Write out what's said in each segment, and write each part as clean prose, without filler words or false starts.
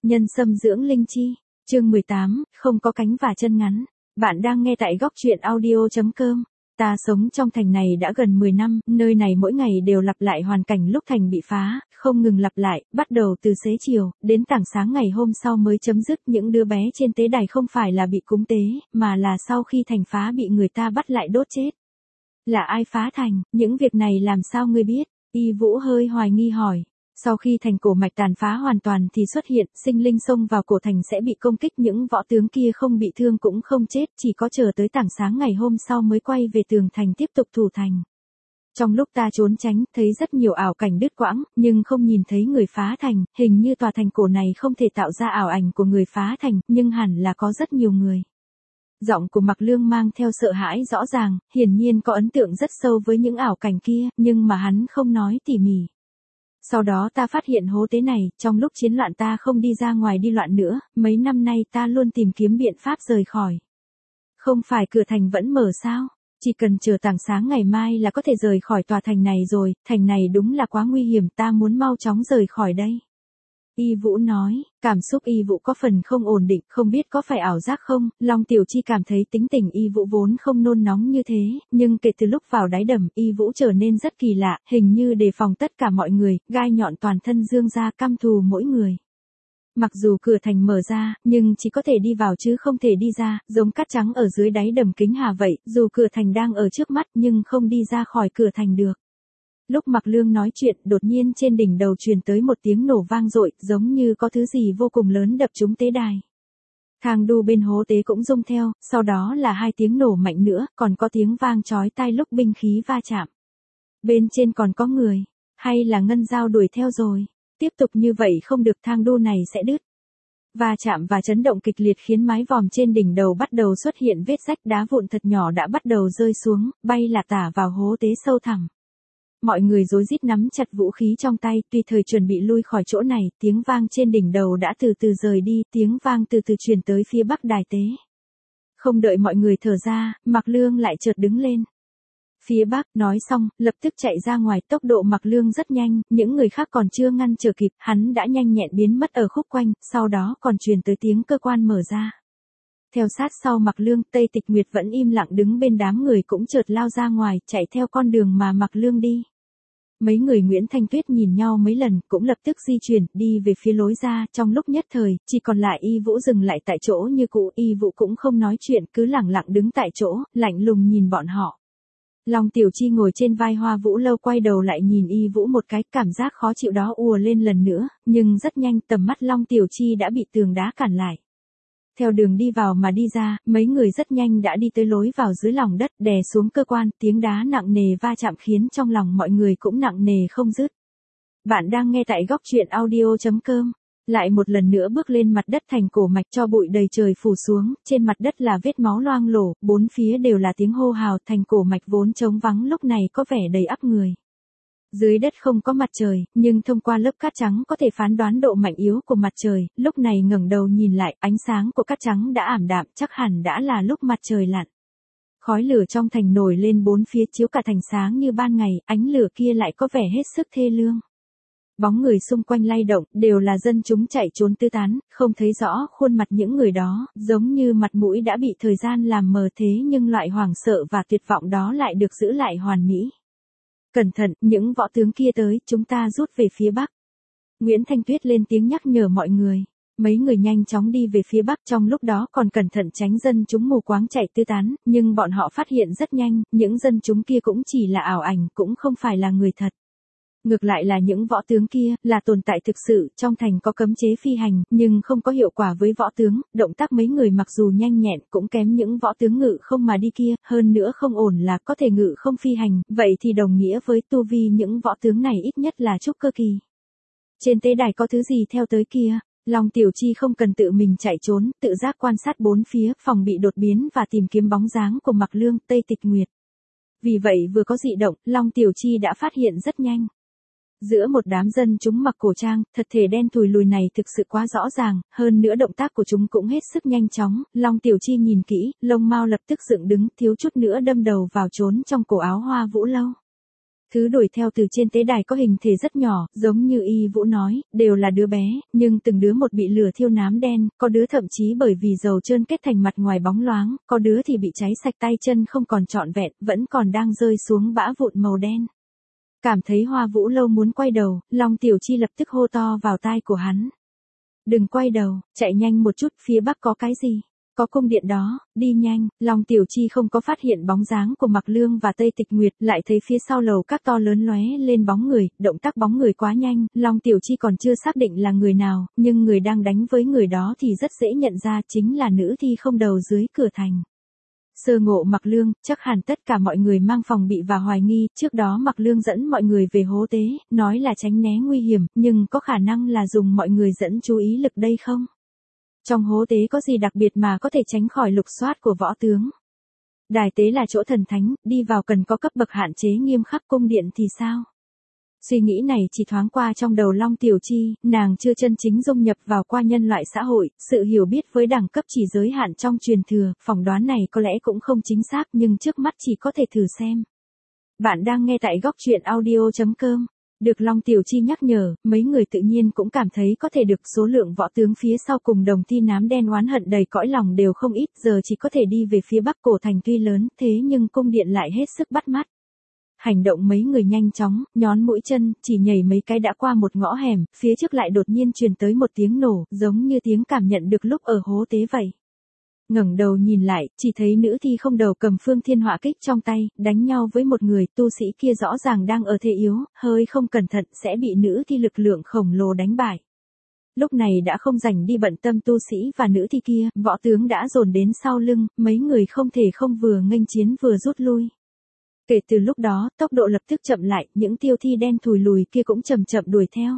Nhân sâm dưỡng linh chi, chương 18, không có cánh và chân ngắn. Bạn đang nghe tại góc truyện audio.com. Ta sống trong thành này đã gần 10 năm, nơi này mỗi ngày đều lặp lại hoàn cảnh lúc thành bị phá, không ngừng lặp lại, bắt đầu từ xế chiều, đến tảng sáng ngày hôm sau mới chấm dứt. Những đứa bé trên tế đài không phải là bị cúng tế, mà là sau khi thành phá bị người ta bắt lại đốt chết. Là ai phá thành, những việc này làm sao ngươi biết? Y Vũ hơi hoài nghi hỏi. Sau khi thành cổ mạch tàn phá hoàn toàn thì xuất hiện, sinh linh xông vào cổ thành sẽ bị công kích, những võ tướng kia không bị thương cũng không chết, chỉ có chờ tới tảng sáng ngày hôm sau mới quay về tường thành tiếp tục thủ thành. Trong lúc ta trốn tránh, thấy rất nhiều ảo cảnh đứt quãng, nhưng không nhìn thấy người phá thành, hình như tòa thành cổ này không thể tạo ra ảo ảnh của người phá thành, nhưng hẳn là có rất nhiều người. Giọng của Mạc Lương mang theo sợ hãi rõ ràng, hiển nhiên có ấn tượng rất sâu với những ảo cảnh kia, nhưng mà hắn không nói tỉ mỉ. Sau đó ta phát hiện hố tế này, trong lúc chiến loạn ta không đi ra ngoài đi loạn nữa, mấy năm nay ta luôn tìm kiếm biện pháp rời khỏi. Không phải cửa thành vẫn mở sao? Chỉ cần chờ tảng sáng ngày mai là có thể rời khỏi tòa thành này rồi, thành này đúng là quá nguy hiểm, ta muốn mau chóng rời khỏi đây. Y Vũ nói, cảm xúc Y Vũ có phần không ổn định, không biết có phải ảo giác không, Long Tiểu Chi cảm thấy tính tình Y Vũ vốn không nôn nóng như thế, nhưng kể từ lúc vào đáy đầm, Y Vũ trở nên rất kỳ lạ, hình như đề phòng tất cả mọi người, gai nhọn toàn thân dương ra căm thù mỗi người. Mặc dù cửa thành mở ra, nhưng chỉ có thể đi vào chứ không thể đi ra, giống cát trắng ở dưới đáy đầm Kính Hà vậy, dù cửa thành đang ở trước mắt nhưng không đi ra khỏi cửa thành được. Lúc Mạc Lương nói chuyện, đột nhiên trên đỉnh đầu truyền tới một tiếng nổ vang dội, giống như có thứ gì vô cùng lớn đập trúng tế đài. Thang đu bên hố tế cũng rung theo, sau đó là hai tiếng nổ mạnh nữa, còn có tiếng vang chói tai lúc binh khí va chạm. Bên trên còn có người, hay là ngân dao đuổi theo rồi. Tiếp tục như vậy không được, thang đu này sẽ đứt. Va chạm và chấn động kịch liệt khiến mái vòm trên đỉnh đầu bắt đầu xuất hiện vết rách, đá vụn thật nhỏ đã bắt đầu rơi xuống, bay lả tả vào hố tế sâu thẳm. Mọi người rối rít nắm chặt vũ khí trong tay, tùy thời chuẩn bị lui khỏi chỗ này, tiếng vang trên đỉnh đầu đã từ từ rời đi, tiếng vang từ từ truyền tới phía bắc đài tế. Không đợi mọi người thở ra, Mạc Lương lại chợt đứng lên. Phía bắc, nói xong, lập tức chạy ra ngoài, tốc độ Mạc Lương rất nhanh, những người khác còn chưa ngăn trở kịp, hắn đã nhanh nhẹn biến mất ở khúc quanh, sau đó còn truyền tới tiếng cơ quan mở ra. Theo sát sau Mạc Lương, Tây Tịch Nguyệt vẫn im lặng đứng bên đám người cũng chợt lao ra ngoài, chạy theo con đường mà Mạc Lương đi. Mấy người Nguyễn Thanh Tuyết nhìn nhau mấy lần, cũng lập tức di chuyển, đi về phía lối ra, trong lúc nhất thời, chỉ còn lại Y Vũ dừng lại tại chỗ như cũ, Y Vũ cũng không nói chuyện, cứ lẳng lặng đứng tại chỗ, lạnh lùng nhìn bọn họ. Long Tiểu Chi ngồi trên vai Hoa Vũ Lâu quay đầu lại nhìn Y Vũ một cái, cảm giác khó chịu đó ùa lên lần nữa, nhưng rất nhanh tầm mắt Long Tiểu Chi đã bị tường đá cản lại. Theo đường đi vào mà đi ra, mấy người rất nhanh đã đi tới lối vào dưới lòng đất, đè xuống cơ quan, tiếng đá nặng nề va chạm khiến trong lòng mọi người cũng nặng nề không dứt. Bạn đang nghe tại góc truyện audio.com. Lại một lần nữa bước lên mặt đất thành cổ mạch, cho bụi đầy trời phủ xuống, trên mặt đất là vết máu loang lổ, bốn phía đều là tiếng hô hào, thành cổ mạch vốn trống vắng lúc này có vẻ đầy ắp người. Dưới đất không có mặt trời, nhưng thông qua lớp cát trắng có thể phán đoán độ mạnh yếu của mặt trời, lúc này ngẩng đầu nhìn lại, ánh sáng của cát trắng đã ảm đạm, chắc hẳn đã là lúc mặt trời lặn. Khói lửa trong thành nổi lên bốn phía chiếu cả thành sáng như ban ngày, ánh lửa kia lại có vẻ hết sức thê lương. Bóng người xung quanh lay động, đều là dân chúng chạy trốn tứ tán, không thấy rõ khuôn mặt những người đó, giống như mặt mũi đã bị thời gian làm mờ, thế nhưng loại hoảng sợ và tuyệt vọng đó lại được giữ lại hoàn mỹ. Cẩn thận, những võ tướng kia tới, chúng ta rút về phía bắc. Nguyễn Thanh Tuyết lên tiếng nhắc nhở mọi người. Mấy người nhanh chóng đi về phía bắc, trong lúc đó còn cẩn thận tránh dân chúng mù quáng chạy tứ tán, nhưng bọn họ phát hiện rất nhanh, những dân chúng kia cũng chỉ là ảo ảnh, cũng không phải là người thật. Ngược lại là những võ tướng kia, là tồn tại thực sự, trong thành có cấm chế phi hành, nhưng không có hiệu quả với võ tướng, động tác mấy người mặc dù nhanh nhẹn, cũng kém những võ tướng ngự không mà đi kia, hơn nữa không ổn là có thể ngự không phi hành, vậy thì đồng nghĩa với tu vi những võ tướng này ít nhất là trúc cơ kỳ. Trên tế đài có thứ gì theo tới kia? Long Tiểu Chi không cần tự mình chạy trốn, tự giác quan sát bốn phía, phòng bị đột biến và tìm kiếm bóng dáng của Mạc Lương, Tây Tịch Nguyệt. Vì vậy vừa có dị động, Long Tiểu Chi đã phát hiện rất nhanh. Giữa một đám dân chúng mặc cổ trang, thật thể đen thùi lùi này thực sự quá rõ ràng, hơn nữa động tác của chúng cũng hết sức nhanh chóng, Long Tiểu Chi nhìn kỹ, lông mao lập tức dựng đứng, thiếu chút nữa đâm đầu vào trốn trong cổ áo Hoa Vũ Lâu. Thứ đuổi theo từ trên tế đài có hình thể rất nhỏ, giống như Y Vũ nói, đều là đứa bé, nhưng từng đứa một bị lửa thiêu nám đen, có đứa thậm chí bởi vì dầu trơn kết thành mặt ngoài bóng loáng, có đứa thì bị cháy sạch tay chân không còn trọn vẹn, vẫn còn đang rơi xuống bã vụn màu đen. Cảm thấy Hoa Vũ Lâu muốn quay đầu, Long Tiểu Chi lập tức hô to vào tai của hắn. Đừng quay đầu, chạy nhanh một chút, phía bắc có cái gì? Có cung điện đó, đi nhanh. Long Tiểu Chi không có phát hiện bóng dáng của Mạc Lương và Tây Tịch Nguyệt, lại thấy phía sau lầu các to lớn lóe lên bóng người, động tác bóng người quá nhanh, Long Tiểu Chi còn chưa xác định là người nào, nhưng người đang đánh với người đó thì rất dễ nhận ra chính là nữ thi không đầu dưới cửa thành. Sơ ngộ Mạc Lương, chắc hẳn tất cả mọi người mang phòng bị và hoài nghi, trước đó Mạc Lương dẫn mọi người về hố tế, nói là tránh né nguy hiểm, nhưng có khả năng là dùng mọi người dẫn chú ý lực đây không? Trong hố tế có gì đặc biệt mà có thể tránh khỏi lục soát của võ tướng? Đài tế là chỗ thần thánh, đi vào cần có cấp bậc hạn chế nghiêm khắc, cung điện thì sao? Suy nghĩ này chỉ thoáng qua trong đầu Long Tiểu Chi, nàng chưa chân chính dung nhập vào qua nhân loại xã hội, sự hiểu biết với đẳng cấp chỉ giới hạn trong truyền thừa, phỏng đoán này có lẽ cũng không chính xác nhưng trước mắt chỉ có thể thử xem. Bạn đang nghe tại góc truyện audio.com. Được Long Tiểu Chi nhắc nhở, mấy người tự nhiên cũng cảm thấy có thể được số lượng võ tướng phía sau cùng đồng thi nám đen oán hận đầy cõi lòng đều không ít, giờ chỉ có thể đi về phía bắc cổ thành tuy lớn, thế nhưng cung điện lại hết sức bắt mắt. Hành động mấy người nhanh chóng, nhón mũi chân, chỉ nhảy mấy cái đã qua một ngõ hẻm, phía trước lại đột nhiên truyền tới một tiếng nổ, giống như tiếng cảm nhận được lúc ở hố tế vậy. Ngẩng đầu nhìn lại, chỉ thấy nữ thi không đầu cầm phương thiên hỏa kích trong tay, đánh nhau với một người, tu sĩ kia rõ ràng đang ở thế yếu, hơi không cẩn thận sẽ bị nữ thi lực lượng khổng lồ đánh bại. Lúc này đã không rảnh đi bận tâm tu sĩ và nữ thi kia, võ tướng đã dồn đến sau lưng, mấy người không thể không vừa nghênh chiến vừa rút lui. Kể từ lúc đó, tốc độ lập tức chậm lại, những tiêu thi đen thùi lùi kia cũng chậm chậm đuổi theo.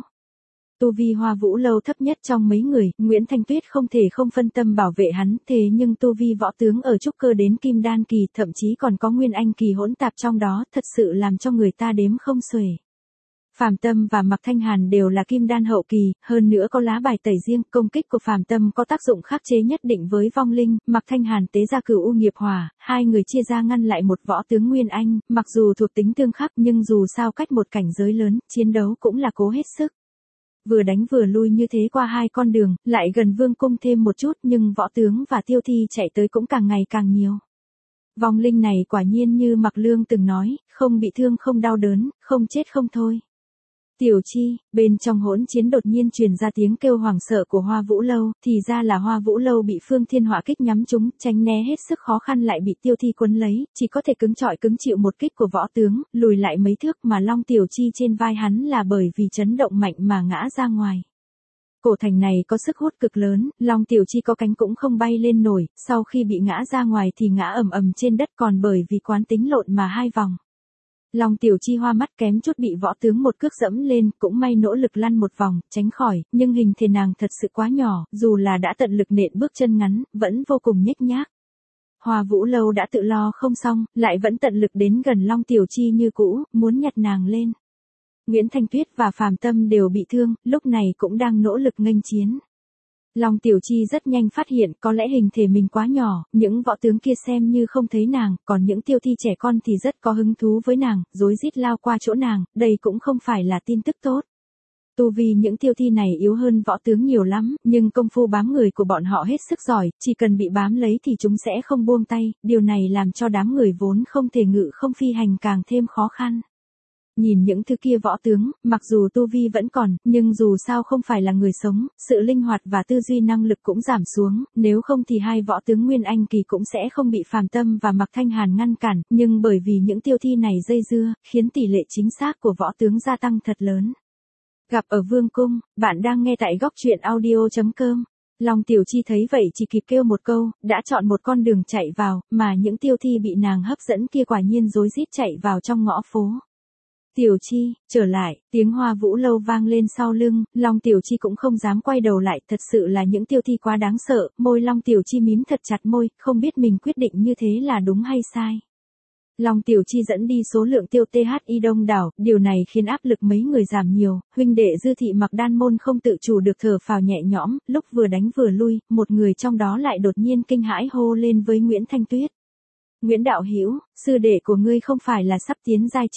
Tu vi Hoa Vũ Lâu thấp nhất trong mấy người, Nguyễn Thanh Tuyết không thể không phân tâm bảo vệ hắn, thế nhưng tu vi võ tướng ở trúc cơ đến kim đan kỳ, thậm chí còn có nguyên anh kỳ hỗn tạp trong đó, thật sự làm cho người ta đếm không xuể. Phàm Tâm và Mạc Thanh Hàn đều là kim đan hậu kỳ, hơn nữa có lá bài tẩy riêng, công kích của Phàm Tâm có tác dụng khắc chế nhất định với vong linh, Mạc Thanh Hàn tế ra Cửu U Nghiệp Hỏa, hai người chia ra ngăn lại một võ tướng nguyên anh, mặc dù thuộc tính tương khắc nhưng dù sao cách một cảnh giới lớn, chiến đấu cũng là cố hết sức. Vừa đánh vừa lui như thế qua hai con đường, lại gần vương cung thêm một chút nhưng võ tướng và tiêu thi chạy tới cũng càng ngày càng nhiều. Vong linh này quả nhiên như Mạc Lương từng nói, không bị thương không đau đớn, không chết không thôi. Tiểu Chi, bên trong hỗn chiến đột nhiên truyền ra tiếng kêu hoảng sợ của Hoa Vũ Lâu, thì ra là Hoa Vũ Lâu bị phương thiên hỏa kích nhắm trúng, tránh né hết sức khó khăn lại bị tiêu thi quấn lấy, chỉ có thể cứng trọi cứng chịu một kích của võ tướng, lùi lại mấy thước mà Long Tiểu Chi trên vai hắn là bởi vì chấn động mạnh mà ngã ra ngoài. Cổ thành này có sức hút cực lớn, Long Tiểu Chi có cánh cũng không bay lên nổi, sau khi bị ngã ra ngoài thì ngã ầm ầm trên đất còn bởi vì quán tính lộn mà hai vòng. Long Tiểu Chi hoa mắt kém chút bị võ tướng một cước dẫm lên, cũng may nỗ lực lăn một vòng, tránh khỏi, nhưng hình thể nàng thật sự quá nhỏ, dù là đã tận lực nện bước chân ngắn, vẫn vô cùng nhếch nhác. Hoa Vũ Lâu đã tự lo không xong, lại vẫn tận lực đến gần Long Tiểu Chi như cũ, muốn nhặt nàng lên. Nguyễn Thanh Tuyết và Phàm Tâm đều bị thương, lúc này cũng đang nỗ lực nghênh chiến. Long Tiểu Chi rất nhanh phát hiện có lẽ hình thể mình quá nhỏ, những võ tướng kia xem như không thấy nàng, còn những tiêu thi trẻ con thì rất có hứng thú với nàng, rối rít lao qua chỗ nàng, đây cũng không phải là tin tức tốt. Tu vì những tiêu thi này yếu hơn võ tướng nhiều lắm, nhưng công phu bám người của bọn họ hết sức giỏi, chỉ cần bị bám lấy thì chúng sẽ không buông tay, điều này làm cho đám người vốn không thể ngự không phi hành càng thêm khó khăn. Nhìn những thứ kia võ tướng, mặc dù tu vi vẫn còn, nhưng dù sao không phải là người sống, sự linh hoạt và tư duy năng lực cũng giảm xuống, nếu không thì hai võ tướng Nguyên Anh kỳ cũng sẽ không bị Phàm Tâm và Mạc Thanh Hàn ngăn cản, nhưng bởi vì những tiêu thi này dây dưa, khiến tỷ lệ chính xác của võ tướng gia tăng thật lớn. Gặp ở Vương Cung, bạn đang nghe tại góc truyện audio.com. Long Tiểu Chi thấy vậy chỉ kịp kêu một câu, đã chọn một con đường chạy vào, mà những tiêu thi bị nàng hấp dẫn kia quả nhiên rối rít chạy vào trong ngõ phố. Tiểu Chi, trở lại, tiếng Hoa Vũ Lâu vang lên sau lưng, Long Tiểu Chi cũng không dám quay đầu lại, thật sự là những tiêu thi quá đáng sợ, môi Long Tiểu Chi mím thật chặt môi, không biết mình quyết định như thế là đúng hay sai. Long Tiểu Chi dẫn đi số lượng tiêu THI đông đảo, điều này khiến áp lực mấy người giảm nhiều, huynh đệ Dư Thị Mặc Đan môn không tự chủ được thở phào nhẹ nhõm, lúc vừa đánh vừa lui, một người trong đó lại đột nhiên kinh hãi hô lên với Nguyễn Thanh Tuyết. Nguyễn đạo hữu, sư đệ của ngươi không phải là sắp tiến giai chứ?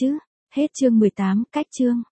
Hết chương 18, cách chương.